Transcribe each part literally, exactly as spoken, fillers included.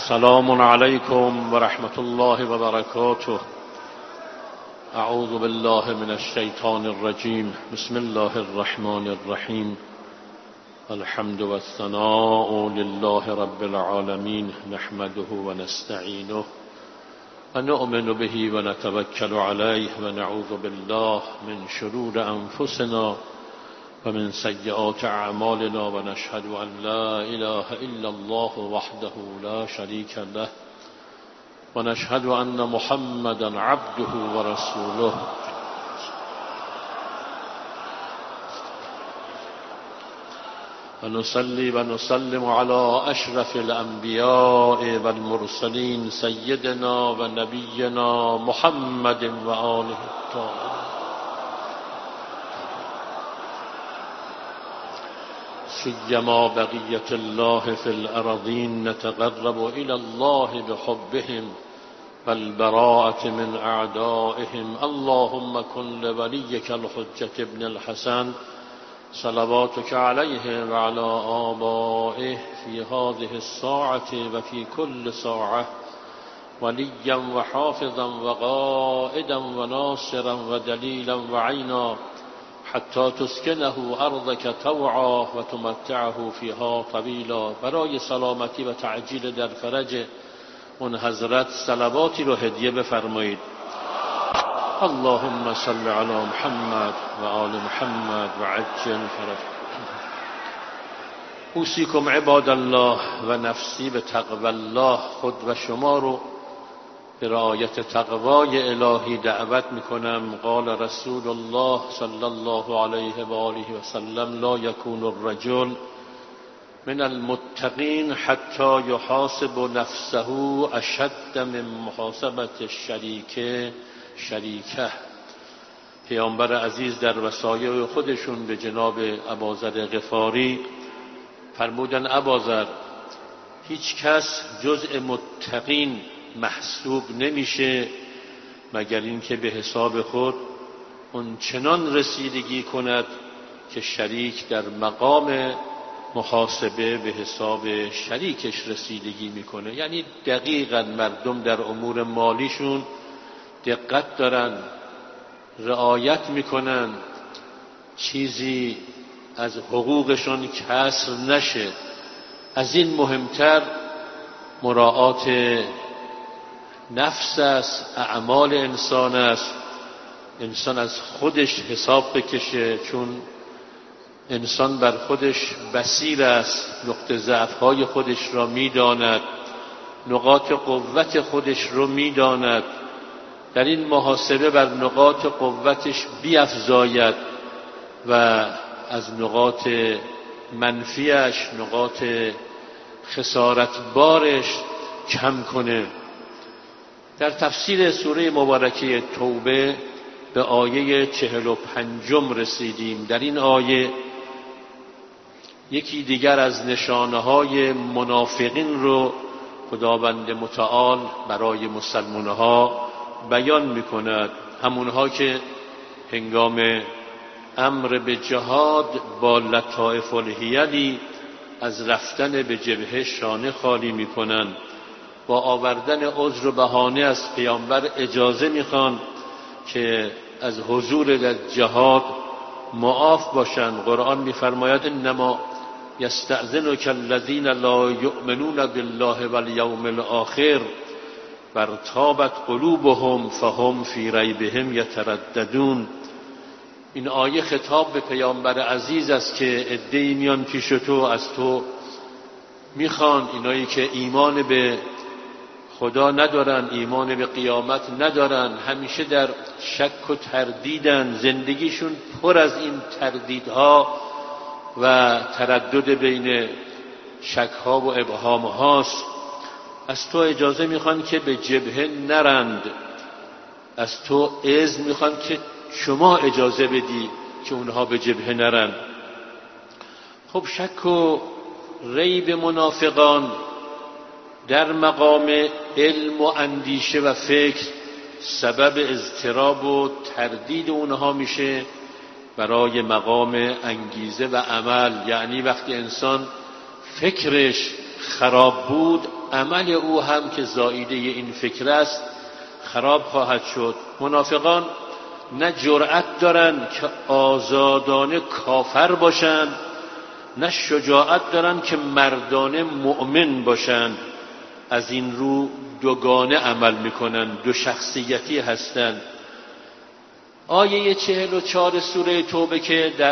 سلام علیکم و رحمت الله و برکاته. اعوذ بالله من الشیطان الرجیم. بسم الله الرحمن الرحیم. الحمد و الثناء لله رب العالمین، نحمده و نستعینه و نؤمن به و نتوکل علیه و نعوذ بالله من شرور انفسنا و من سیئات اعمالنا و نشهد ان لا اله الا الله وحده لا شریک له و نشهد ان محمدا عبده و رسوله. و نصلی و نسلم علی اشرف الانبیاء و المرسلین سیدنا و نبینا محمد و آله الطاهرین. سیما بقیة الله في الأرضین نتقرب إلى الله بحبهم والبراءة من أعدائهم. اللهم كن لوليك الحجة ابن الحسن صلواتك عليه وعلى آبائه في هذه الساعة وفي كل ساعة وليا وحافظا وقائدا وناصرا ودليلا وعينا حتی تسکنه ارضک طوعا و تمتعه فیها طویلا. برای سلامتی و تعجیل در فرج اون حضرت صلواتی رو هدیه بفرمایید. اللهم صل علی محمد و آل محمد و عجل فرج. اوصیکم عباد الله و نفسی به تقوی الله. خود و شما رو به رعایت تقوای الهی دعوت میکنم. قال رسول الله صلی الله علیه و آله و سلم لا یکون الرجل من المتقین حتی یحاسب نفسه اشد من محاسبة الشریک شریکه. پیامبر عزیز در وصایای خودشون به جناب ابوذر غفاری فرمودن ابوذر، هیچ کس جزء متقین محسوب نمیشه مگر اینکه به حساب خود اون چنان رسیدگی کند که شریک در مقام محاسبه به حساب شریکش رسیدگی میکنه. یعنی دقیقاً مردم در امور مالیشون دقت دارن، رعایت میکنن، چیزی از حقوقشون کسر نشه. از این مهمتر مراعات نفس است، اعمال انسان است. انسان از خودش حساب بکشه، چون انسان بر خودش بصیر است، نقطه ضعف‌های خودش را می‌داند، نقاط قوت خودش را می‌داند. در این محاسبه بر نقاط قوتش بیفزاید و از نقاط منفیش، نقاط خسارت بارش کم کنه. در تفسیر سوره مبارکه توبه به آیه چهل و پنجم رسیدیم. در این آیه یکی دیگر از نشانه‌های منافقین رو خداوند متعال برای مسلمان‌ها بیان می‌کند. همونها که هنگام امر به جهاد با لطائف الحیلی از رفتن به جبهه شانه خالی می‌کنند. با آوردن عذر و بهانه از پیامبر اجازه میخوان که از حضور در جهاد معاف باشند. قرآن میفرماید انما یستأذنک الذین لا یؤمنون بالله والیوم الاخر وارتابت قلوبهم فهم فی ریبهم یترددون. این آیه خطاب به پیامبر عزیز است که عده‌ای میان پیش تو، از تو میخوان، اینایی که ایمان به خدا ندارن، ایمان به قیامت ندارن، همیشه در شک و تردیدن، زندگیشون پر از این تردیدها و تردد بین شکها و ابهامهاست. از تو اجازه میخوان که به جبهه نرند، از تو اذن میخوان که شما اجازه بدی که اونها به جبهه نرند. خب شک و ریب منافقان در مقام علم و اندیشه و فکر سبب اضطراب و تردید اونها میشه برای مقام انگیزه و عمل. یعنی وقتی انسان فکرش خراب بود، عمل او هم که زائیده این فکر است خراب خواهد شد. منافقان نه جرأت دارن که آزادانه کافر باشن، نه شجاعت دارن که مردانه مؤمن باشن. از این رو دوگانه عمل میکنن، دو شخصیتی هستند. آیه چهل و چهار سوره توبه که در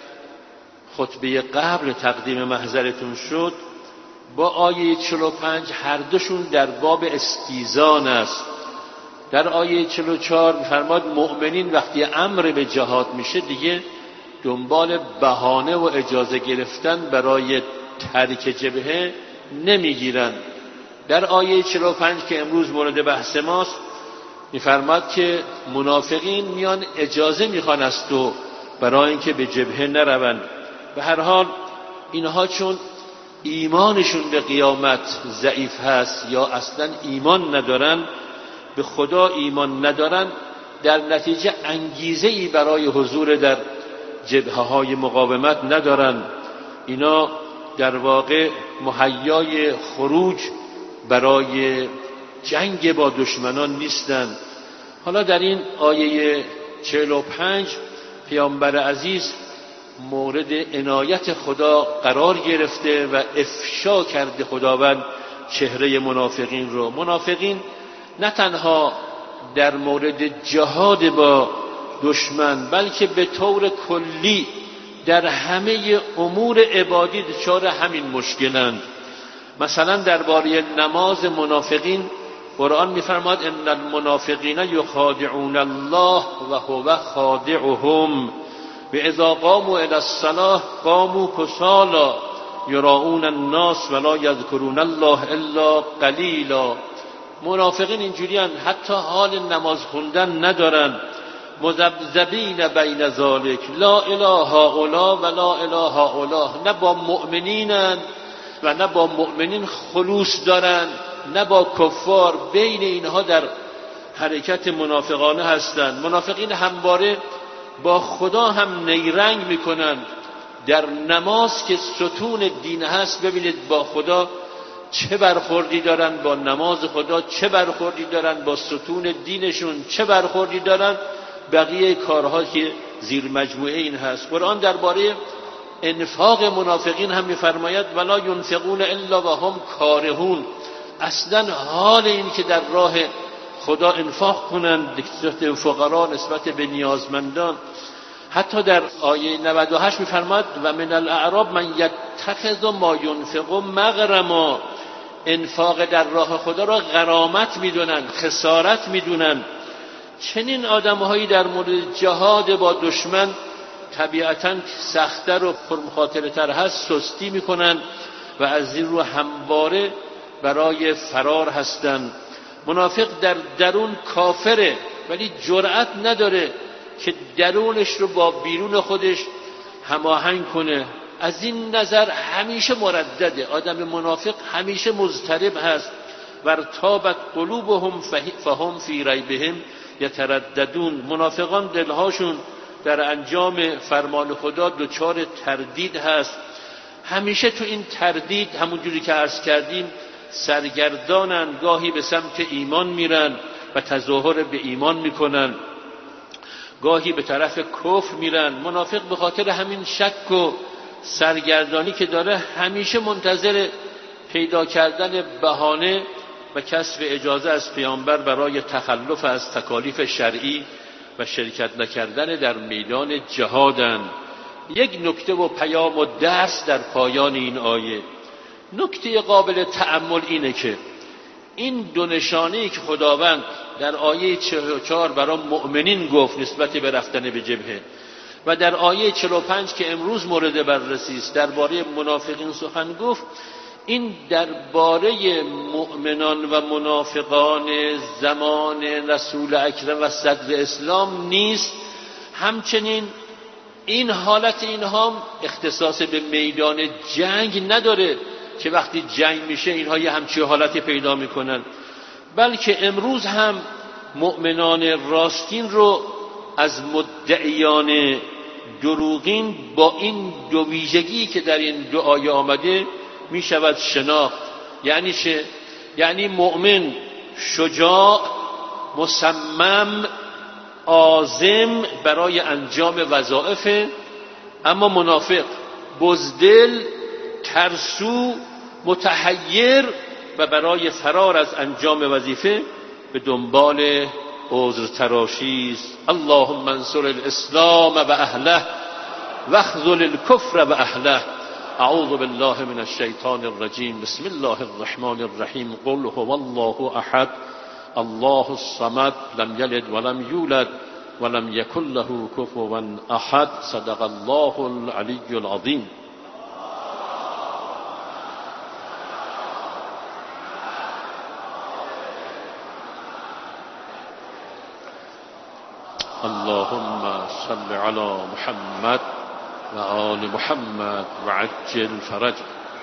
خطبه قبل تقدیم محضرتون شد با آیه چهل و پنج هر دوشون در باب استیزان است. در آیه چهل و چهار می‌فرماد مؤمنین وقتی امر به جهاد میشه دیگه دنبال بهانه و اجازه گرفتن برای ترک جبهه نمیگیرن. در آیه چهل و پنج که امروز مورد بحث ماست می‌فرماد که منافقین میان اجازه میخوان از تو برای اینکه به جبهه نروند. به هر حال اینها چون ایمانشون به قیامت ضعیف هست یا اصلا ایمان ندارن، به خدا ایمان ندارن، در نتیجه انگیزه ای برای حضور در جبهه های مقاومت ندارن. اینا در واقع مهیای خروج برای جنگ با دشمنان نیستند. حالا در این آیه چهل و پنج پیامبر عزیز مورد عنایت خدا قرار گرفته و افشا کرده خداوند چهره منافقین رو. منافقین نه تنها در مورد جهاد با دشمن بلکه به طور کلی در همه امور عبادی دچار همین مشکلند. مثلا درباره نماز منافقین قرآن می‌فرماد ان المنافقین یخادعون الله و هو خادعهم و اذا قاموا الی الصلاة قاموا کسالی یراؤون الناس ولا یذکرون الله الا قلیلا. منافقین اینجوریان، حتی حال نماز خوندن ندارن، مذبذبین بین ذالک لا اله هؤلاء و لا اله هؤلاء. نه با مؤمنینن و نه با مؤمنین خلوص دارن، نه با کفار، بین اینها در حرکت منافقانه هستند. منافقین همواره با خدا هم نیرنگ میکنن. در نماز که ستون دین هست ببینید با خدا چه برخوردی دارن، با نماز خدا چه برخوردی دارن، با ستون دینشون چه برخوردی دارن. بقیه کارها که زیر مجموعه این هست. قرآن درباره انفاق منافقین هم میفرماید ولا ينفقون الا وهم کارهون. اصلا حال این که در راه خدا انفاق کنند نسبت فقرا، نسبت به نیازمندان. حتی در آیه نود و هشت میفرماد و من الاعراب من یتخذ ما ينفق مغرما. انفاق در راه خدا را غرامت میدونن، خسارت میدونن. چنین آدمهایی در مورد جهاد با دشمن طبیعتاً سخت‌تر و پرمخاطره‌تر هست، سستی میکنن و از این رو همواره برای فرار هستند. منافق در درون کافره ولی جرأت نداره که درونش رو با بیرون خودش هماهنگ کنه. از این نظر همیشه مردده. آدم منافق همیشه مضطرب هست. ورتابت قلوبهم فهم فی ریبهم یترددون. منافقان دلهاشون در انجام فرمان خدا دچار تردید هست. همیشه تو این تردید همونجوری که عرض کردیم سرگردانن، گاهی به سمت ایمان میرن و تظاهر به ایمان میکنن، گاهی به طرف کفر میرن. منافق به خاطر همین شک و سرگردانی که داره همیشه منتظر پیدا کردن بهانه و کسب اجازه از پیامبر برای تخلف از تکالیف شرعی و شرکت نکردن در میدان جهادن. یک نکته و پیام و درس در پایان این آیه، نکته قابل تأمل اینه که این دو نشانه‌ای که خداوند در آیه چهل و چهار برای مؤمنین گفت نسبت به رفتن به جبهه و در آیه چهل و پنج که امروز مورد بررسی است درباره منافقین سخن گفت، این درباره مؤمنان و منافقان زمان رسول اکرم و صدر اسلام نیست. همچنین این حالت اینها اختصاص به میدان جنگ نداره که وقتی جنگ میشه اینها یه همچین حالتی پیدا میکنن، بلکه امروز هم مؤمنان راستین رو از مدعیان دروغین با این دو ویژگی که در این دو آیه آمده میشود شناخت. یعنی چه؟ یعنی مؤمن شجاع، مصمم، عازم برای انجام وظایف، اما منافق بزدل، ترسو، متحیر و برای فرار از انجام وظیفه به دنبال عذر تراشی است. اللهم انصر الاسلام و اهله واخذل الكفر و اهله. اعوذ بالله من الشیطان الرجیم. بسم الله الرحمن الرحیم. قل هو الله احد الله الصمد لم یلد ولم یولد ولم یکن له کفوا احد. صدق الله العلی العظیم. اللهم صل على محمد و آل محمد و عجل فرج.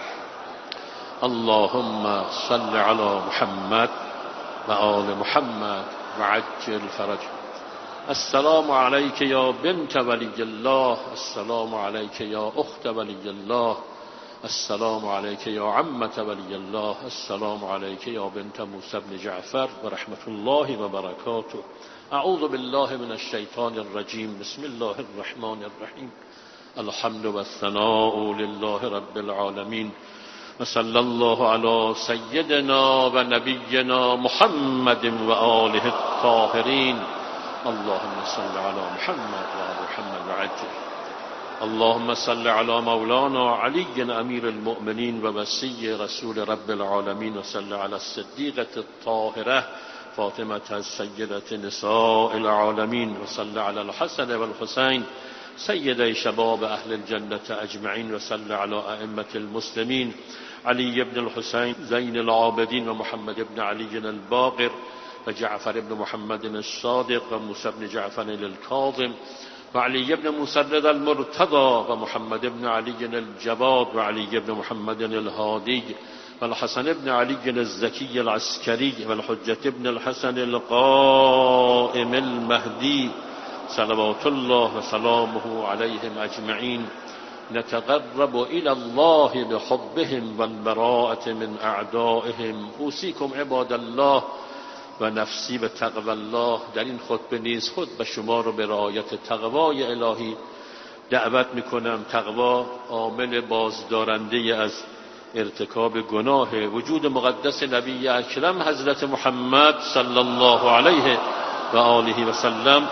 اللهم صل على محمد و آل محمد و عجل فرج. السلام علیک یا بنت ولی الله، السلام علیک یا اخت ولی الله، السلام علیک یا عمت ولی الله، السلام علیک یا بنت موسی بن جعفر و رحمت الله و برکاته. اعوذ بالله من الشیطان الرجیم. بسم الله الرحمن الرحیم. الحمد والثناء لله رب العالمین و صلی الله علی سیدنا و نبینا محمد و آله الطاهرین. اللهم صل علی محمد و آل محمد و عجل. اللهم صل علی مولانا علی امیر المؤمنین و وصی رسول رب العالمین و صل علی الصدیقة الطاهرة فاطمة السیدة نساء العالمین و صل علی الحسن و الحسین سید شباب اهل الجنة اجمعین و صل علی ائمة المسلمین علی بن الحسین زین العابدین و محمد بن علی الباقر و جعفر بن محمد الصادق و موسی بن جعفر الكاظم و علی بن مسرد المرتضى و محمد بن علی الجواد و علی بن محمد الهادی و الحسن بن علی الزکی العسکری و الحجة بن الحسن القائم المهدی صلوات الله و سلامه علیهم اجمعین. نتقرب الى الله بحبهم والبراءة من اعدائهم. اوصیکم عباد الله و نفسی به تقوی الله. در این خطبه نیز خود به شما رو به رعایت تقوای الهی دعوت میکنم. تقوا عامل بازدارنده از ارتکاب گناه. وجود مقدس نبی اکرم حضرت محمد صلی الله علیه و آله و سلم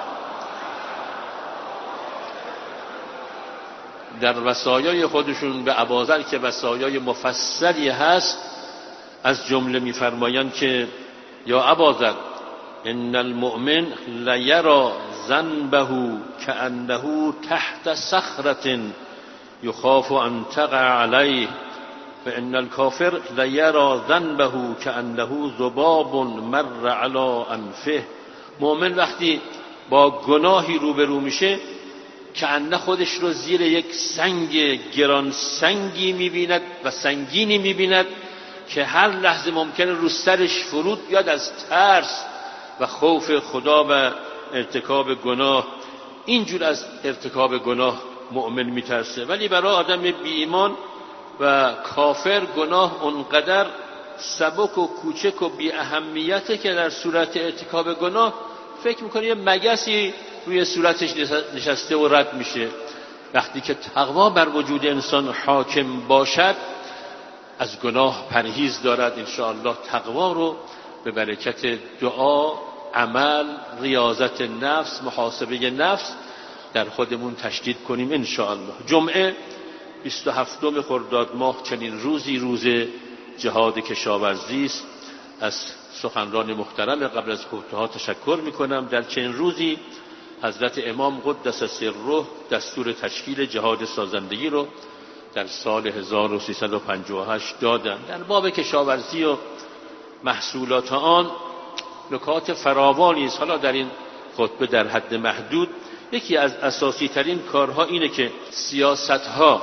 در وصایای خودشون به ابوذر که وصایای مفصلی هست از جمله میفرمایند که یا ابوذر ان المؤمن لیرى ذنبه كأنه تحت صخرة یخاف ان تقع علیه و ان الکافر لیرى ذنبه كأنه ذباب مر علی انفه. مؤمن وقتی با گناهی روبرو میشه کأنه خودش رو زیر یک سنگ گران سنگی میبیند و سنگینی میبیند که هر لحظه ممکنه رو سرش فرود بیاد از ترس و خوف خدا و ارتکاب گناه. اینجور از ارتکاب گناه مؤمن میترسه. ولی برای آدم بی ایمان و کافر گناه اونقدر سبک و کوچک و بی اهمیته که در صورت ارتکاب گناه فکر میکنه یه مگسی روی صورتش نشسته و رد میشه. وقتی که تقوا بر وجود انسان حاکم باشد از گناه پرهیز دارد. انشاءالله تقوا رو به برکت دعا، عمل، ریاضت نفس، محاسبه نفس در خودمون تشدید کنیم انشاءالله. جمعه بیست و هفتم خرداد ماه چنین روزی روز جهاد کشاورزی است. از سخنران محترم قبل از کوتاه تشکر میکنم. در چنین روزی حضرت امام قدس سره دستور تشکیل جهاد سازندگی رو در سال هزار و سیصد و پنجاه و هشت دادن. در باب کشاورزی و محصولات آن نکات فراوانی است. حالا در این خطبه در حد محدود یکی از اساسی ترین کارها اینه که سیاست ها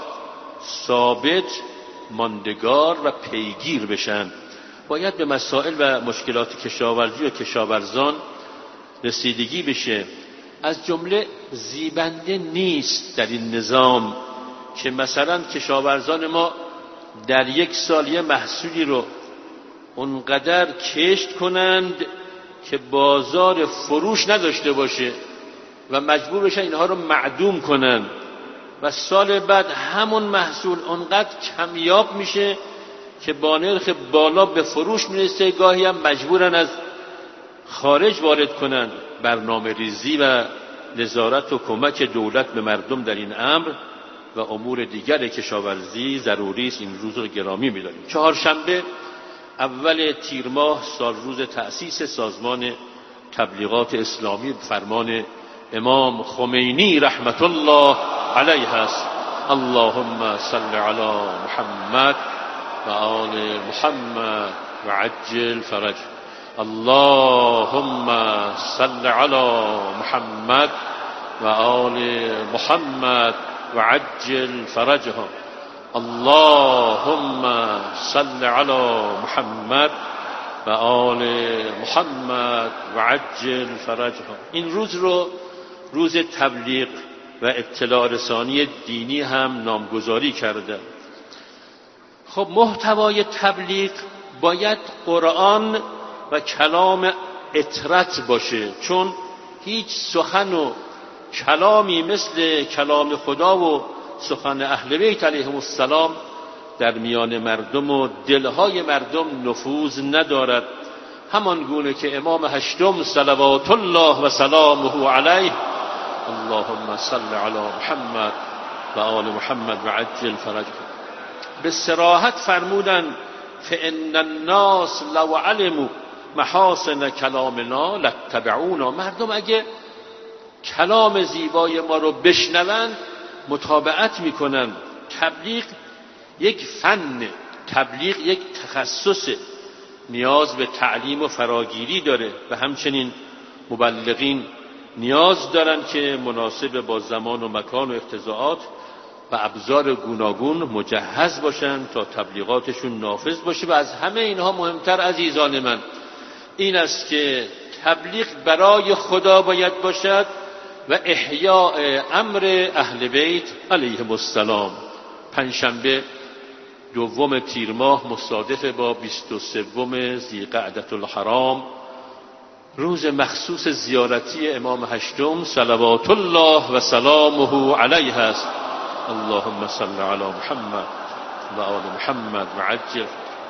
ثابت، ماندگار و پیگیر بشن. باید به مسائل و مشکلات کشاورزی و کشاورزان رسیدگی بشه. از جمله زیبنده نیست در این نظام که مثلا کشاورزان ما در یک سال یه محصولی رو اونقدر کشت کنند که بازار فروش نداشته باشه و مجبور بشن اینها رو معدوم کنند و سال بعد همون محصول اونقدر کمیاب میشه که با نرخ بالا به فروش میرسه. گاهی هم مجبورن از خارج وارد کنند. برنامه ریزی و نظارت و کمک دولت به مردم در این امر و امور دیگر کشاورزی ضروری است. این روز رو گرامی می‌داریم. چهارشنبه اول تیر ماه سال روز تأسیس سازمان تبلیغات اسلامی فرمان امام خمینی رحمت الله علیه است. اللهم صل علی محمد و آل محمد و عجل فرج. اللهم صل علی محمد و آل محمد و عجل فرجها. اللهم صل علی محمد و آل محمد و عجل فرجها. این روز رو روز تبلیغ و اطلاع رسانی دینی هم نامگذاری کرده. خب محتوای تبلیغ باید قرآن و کلام اطرت باشه، چون هیچ سخن و کلامی مثل کلام خدا و سخن اهل بیت علیهم السلام در میان مردم و دلهای مردم نفوذ ندارد. همان گونه که امام هشتم صلوات الله و سلامه علیه اللهم صل علی محمد و آل محمد و عجل فرجه به صراحت فرمودن فان الناس لو علموا محاسن کلامنا لاتبعونا. مردم اگه کلام زیبای ما رو بشنوند متابعت میکنن. تبلیغ یک فن، تبلیغ یک تخصص، نیاز به تعلیم و فراگیری داره و همچنین مبلغین نیاز دارن که مناسب با زمان و مکان و اقتضاعات و ابزار گوناگون مجهز باشن تا تبلیغاتشون نافذ باشه. و از همه اینها مهمتر عزیزان من این است که تبلیغ برای خدا باید باشد و احیاء امر اهل بیت علیهم السلام. پنجشنبه دوم تیر ماه مصادف با بیست و سوم ذیقعدة الحرام، روز مخصوص زیارتی امام هشتم صلوات الله و سلامه علیه است. اللهم صل علی محمد و آل محمد و عجل.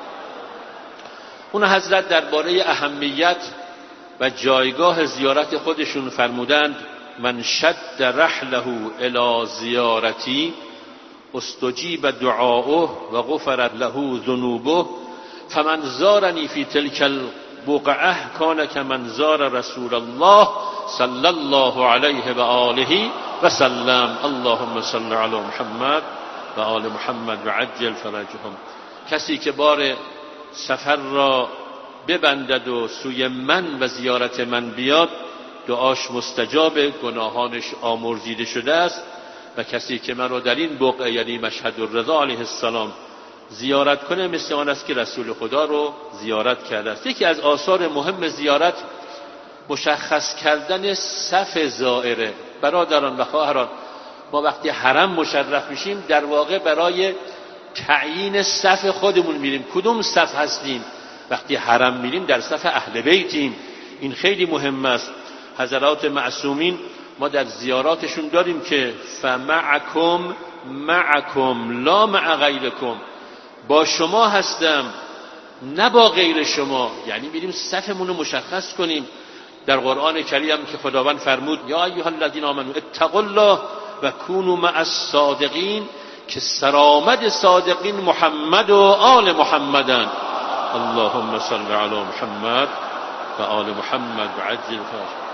اون حضرت درباره اهمیت و جایگاه زیارت خودشون فرمودند من شد رحله الی زیارتی استجیب دعاؤه و غفرت له ذنوبه فمن زارنی فی تلک البقعه کان کمن زار رسول الله صلی الله علیه و آله و سلم. اللهم صل علی محمد و آل محمد و عجل فرجهم. کسی که بار سفر را ببندد و سوی من و زیارت من بیاد دعاش مستجاب، گناهانش آمرزیده شده است. و کسی که من رو در این بقعه یعنی مشهد الرضا علیه السلام زیارت کنه مثل آن است که رسول خدا رو زیارت کرده است. یکی از آثار مهم زیارت مشخص کردن صف زائره. برادران و خواهران، ما وقتی حرم مشرف میشیم در واقع برای تعیین صف خودمون میریم، کدوم صف هستیم. وقتی حرم میریم در صف اهل بیتیم. این خیلی مهم است. حضرات معصومین ما در زیاراتشون داریم که فمعکم معکم لا مع غیرکم، با شما هستم نه با غیر شما. یعنی میریم صفمون رو مشخص کنیم. در قرآن کریم که خداوند فرمود یا ایها الذین آمنوا اتقوا الله و کونوا مع الصادقین، که سرآمد صادقین محمد و آل محمدن. اللهم صل علی محمد و آل محمد و عجل فرجهم.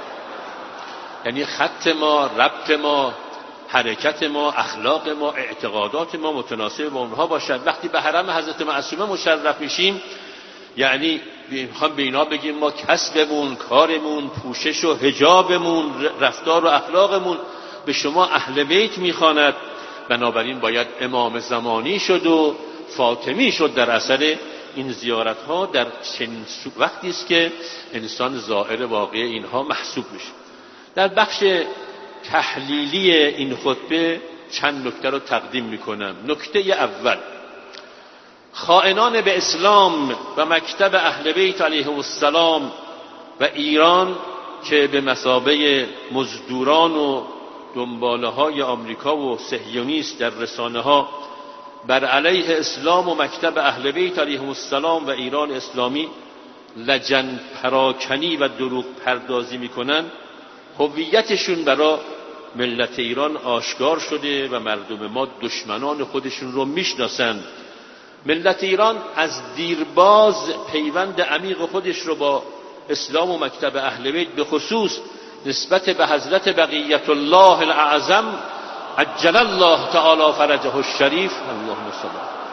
یعنی خط ما، ربط ما، حرکت ما، اخلاق ما، اعتقادات ما متناسب با اونها باشد. وقتی به حرم حضرت معصومه مشرف میشیم یعنی میخوام به اینا بگیم ما کسبمون، کارمون، پوشش و حجابمون، رفتار و اخلاقمون به شما اهل بیت میخواند. بنابراین باید امام زمانی شد و فاطمی شد در اثر این زیارت ها در چنین وقتی است که انسان زائر واقعی اینها محسوب میشه. در بخش تحلیلی این خطبه چند نکته رو تقدیم میکنم. نکته اول، خائنان به اسلام و مکتب اهل بیت علیهم السلام و ایران که به مثابه مزدوران و دنباله های آمریکا و صهیونیست در رسانه ها بر علیه اسلام و مکتب اهل بیت علیهم السلام و ایران اسلامی لجن پراکنی و دروغ پردازی میکنن، هویتشون برای ملت ایران آشکار شده و مردم ما دشمنان خودشون رو میشناسند. ملت ایران از دیرباز پیوند عمیق خودش رو با اسلام و مکتب اهل بیت به خصوص نسبت به حضرت بقیت الله الاعظم عجل الله تعالی فرجه الشریف اللهم صل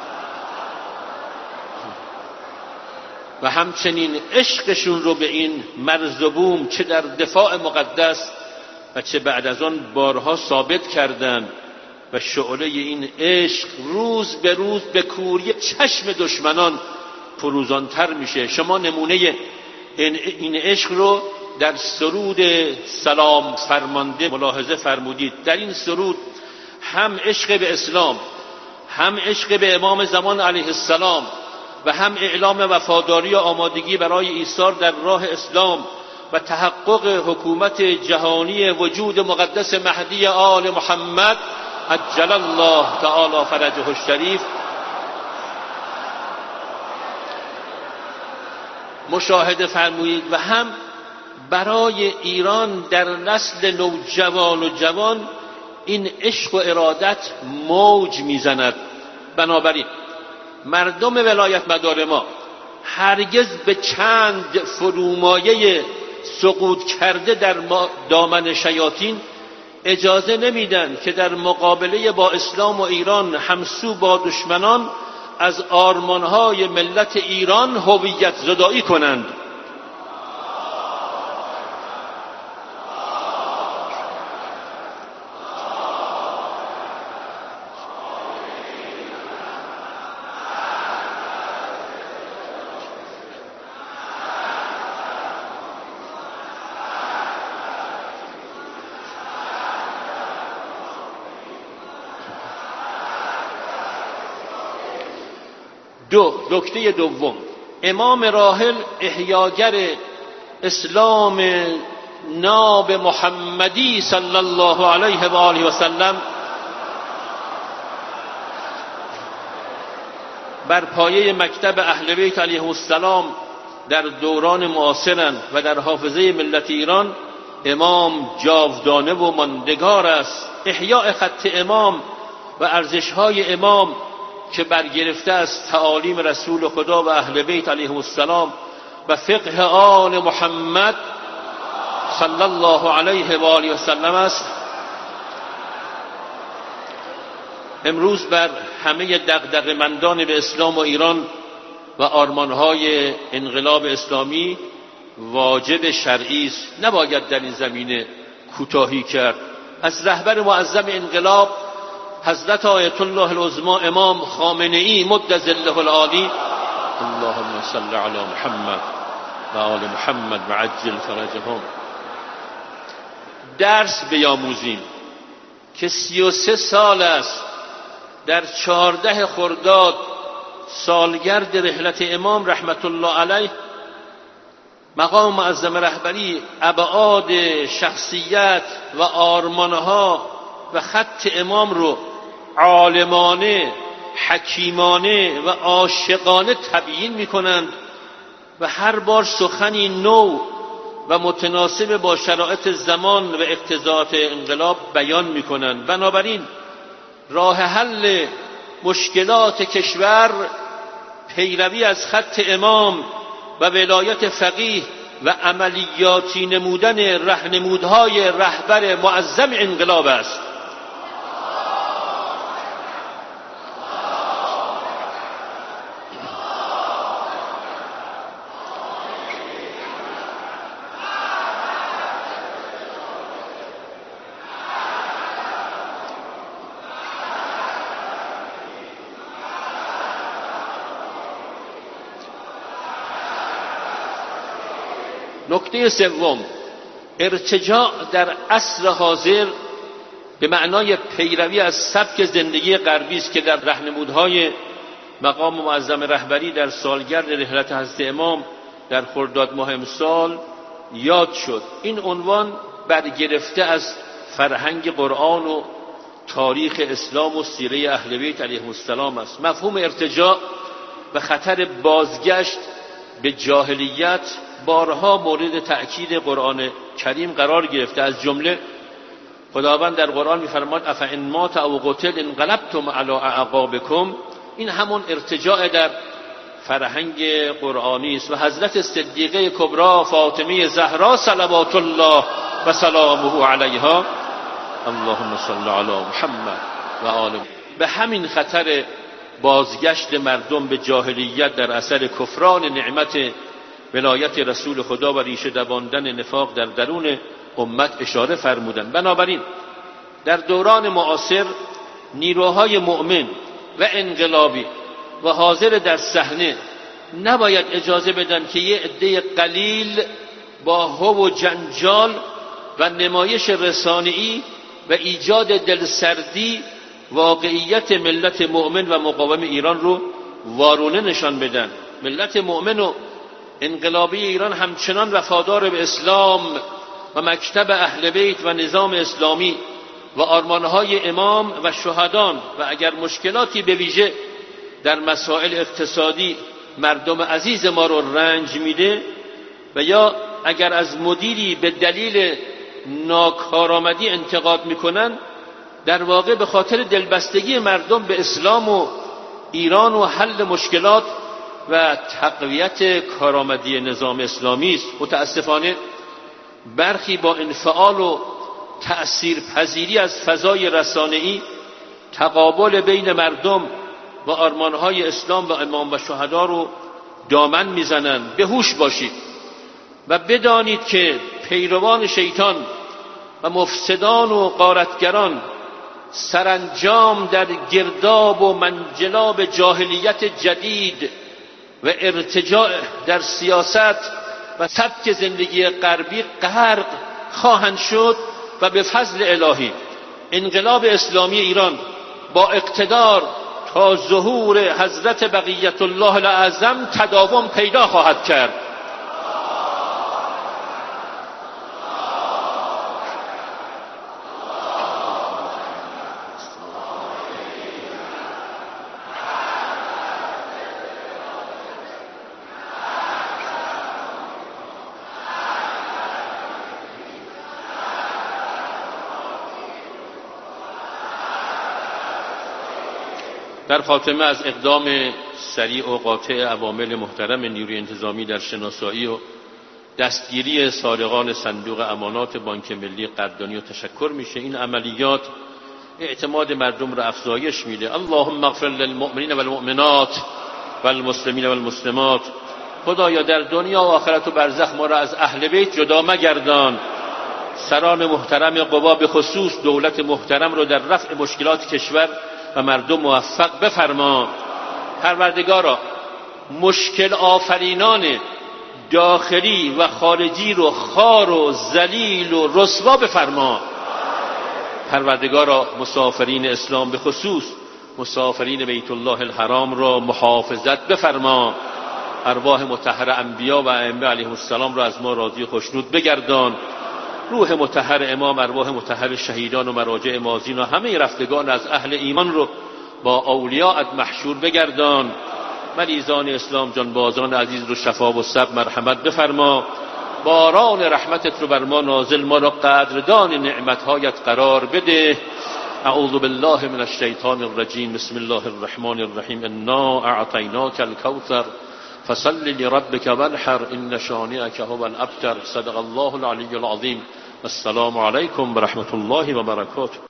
و همچنین عشقشون رو به این مرز و بوم چه در دفاع مقدس و چه بعد از آن بارها ثابت کردند و شعله این عشق روز به روز به کوری چشم دشمنان فروزانتر میشه. شما نمونه این عشق رو در سرود سلام فرمانده ملاحظه فرمودید. در این سرود هم عشق به اسلام، هم عشق به امام زمان علیه السلام و هم اعلام وفاداری و آمادگی برای ایثار در راه اسلام و تحقق حکومت جهانی وجود مقدس مهدی آل محمد عجل الله تعالی فرجه الشریف مشاهده فرمایید و هم برای ایران در نسل نوجوان و جوان این عشق و ارادت موج میزند. بنابراین مردم ولایت مدار ما هرگز به چند فرومایه سقوط کرده در دامن شیاطین اجازه نمیدن که در مقابله با اسلام و ایران همسو با دشمنان از آرمانهای ملت ایران هویت زدایی کنند. دو نکته دوم، امام راحل احیاگر اسلام ناب محمدی صلی الله علیه و آله و سلم بر پایه مکتب اهل بیت علیهم السلام در دوران معاصرند و در حافظه ملت ایران امام جاودانه و ماندگار است. احیاء خط امام و ارزش‌های امام که برگرفته از تعالیم رسول خدا و اهل بیت علیهم السلام و فقه آل محمد صلی الله علیه و آله و سلم است، امروز بر همه دغدغه‌مندان به اسلام و ایران و آرمانهای انقلاب اسلامی واجب شرعی است. نباید در این زمینه کوتاهی کرد. از رهبر معظم انقلاب حضرت آیت الله العظما امام خامنه‌ای مد ظله العالی اللهم صل علی محمد و آل محمد و عجل فرجهم درس بیاموزیم که سی و سه سال است در چهارده خرداد سالگرد رحلت امام رحمت الله علیه مقام معظم رهبری ابعاد شخصیت و آرمانها و خط امام رو عالمانه، حکیمانه و عاشقانه تبیین می‌کنند و هر بار سخنی نو و متناسب با شرایط زمان و اقتضاعات انقلاب بیان می‌کنند. بنابراین راه حل مشکلات کشور پیروی از خط امام و ولایت فقیه و عملیاتی نمودن راهنمودهای رهبر معظم انقلاب است. نکته سوم، ارتجاع در عصر حاضر به معنای پیروی از سبک زندگی غربی است که در راهنمودهای مقام معظم رهبری در سالگرد رحلت حضرت امام در خرداد ماه امسال یاد شد. این عنوان برگرفته از فرهنگ قرآن و تاریخ اسلام و سیره اهل بیت علیهم السلام است. مفهوم ارتجاع و خطر بازگشت به جاهلیت بارها مورد تأکید قرآن کریم قرار گرفته. از جمله خداوند در قرآن می‌فرماید افئن مات او قتل انقلبتم علی اعقابکم. این همون ارتجاع در فرهنگ قرآنی است. و حضرت صدیقه کبری فاطمه زهرا صلوات الله و سلامه علیها اللهم صل علی محمد و آل به همین خطر بازگشت مردم به جاهلیت در اثر کفران نعمت ولایت رسول خدا و ریشه دواندن نفاق در درون امت اشاره فرمودند. بنابراین در دوران معاصر نیروهای مؤمن و انقلابی و حاضر در صحنه نباید اجازه بدن که یه عده قلیل با هو و جنجال و نمایش رسانه‌ای و ایجاد دلسردی واقعیت ملت مؤمن و مقاوم ایران رو وارونه نشان بدن. ملت مؤمن و انقلابی ایران همچنان وفادار به اسلام و مکتب اهل بیت و نظام اسلامی و آرمانهای امام و شهدان و اگر مشکلاتی به ویژه در مسائل اقتصادی مردم عزیز ما رو رنج میده و یا اگر از مدیری به دلیل ناکارآمدی انتقاد میکنن، در واقع به خاطر دلبستگی مردم به اسلام و ایران و حل مشکلات و تقویت کارآمدی نظام اسلامی است. متاسفانه برخی با انفعال و تأثیر پذیری از فضای رسانه‌ای تقابل بین مردم و آرمانهای اسلام و امام و شهدا رو دامن میزنند. به هوش باشید و بدانید که پیروان شیطان و مفسدان و غارتگران سرانجام در گرداب و منجلاب جاهلیت جدید و ارتجاع در سیاست و سبک زندگی غربی غرق خواهند شد و به فضل الهی انقلاب اسلامی ایران با اقتدار تا ظهور حضرت بقیت الله الاعظم تداوم پیدا خواهد کرد. در خاتمه از اقدام سریع و قاطع عوامل محترم نیروی انتظامی در شناسایی و دستگیری سارقان صندوق امانات بانک ملی قدردانی و تشکر میشه. این عملیات اعتماد مردم را افزایش میده. اللهم اغفر للمؤمنین والمؤمنات والمسلمین والمسلمات. خدایا در دنیا و آخرت و برزخ ما را از اهل بیت جدا مگردان. سران محترم قوا به خصوص دولت محترم رو در رفع مشکلات کشور و مردم موفق بفرما. پروردگارا مشکل آفرینان داخلی و خارجی رو خار و ذلیل و رسوا بفرما. پروردگارا مسافرین اسلام به خصوص مسافرین بیت الله الحرام را محافظت بفرما. ارواح مطهر انبیا و ائمه علیهم السلام را از ما راضی خوشنود بگردان. روح مطهر امام، ارواح مطهر شهیدان و مراجع ماضین و همه رفتگان از اهل ایمان رو با اولیاءت محشور بگردان. مریضان اسلام جانبازان عزیز رو شفا و صبر مرحمت بفرما. باران رحمتت رو بر ما نازل، ما را قدردان نعمتهایت قرار بده. اعوذ بالله من الشیطان الرجیم. بسم الله الرحمن الرحیم. انا اعطیناک الکوثر فصل لربك وانحر ان شانئك هو الابتر. صدق الله العلی العظیم. السلام علیکم و رحمت الله و برکاته.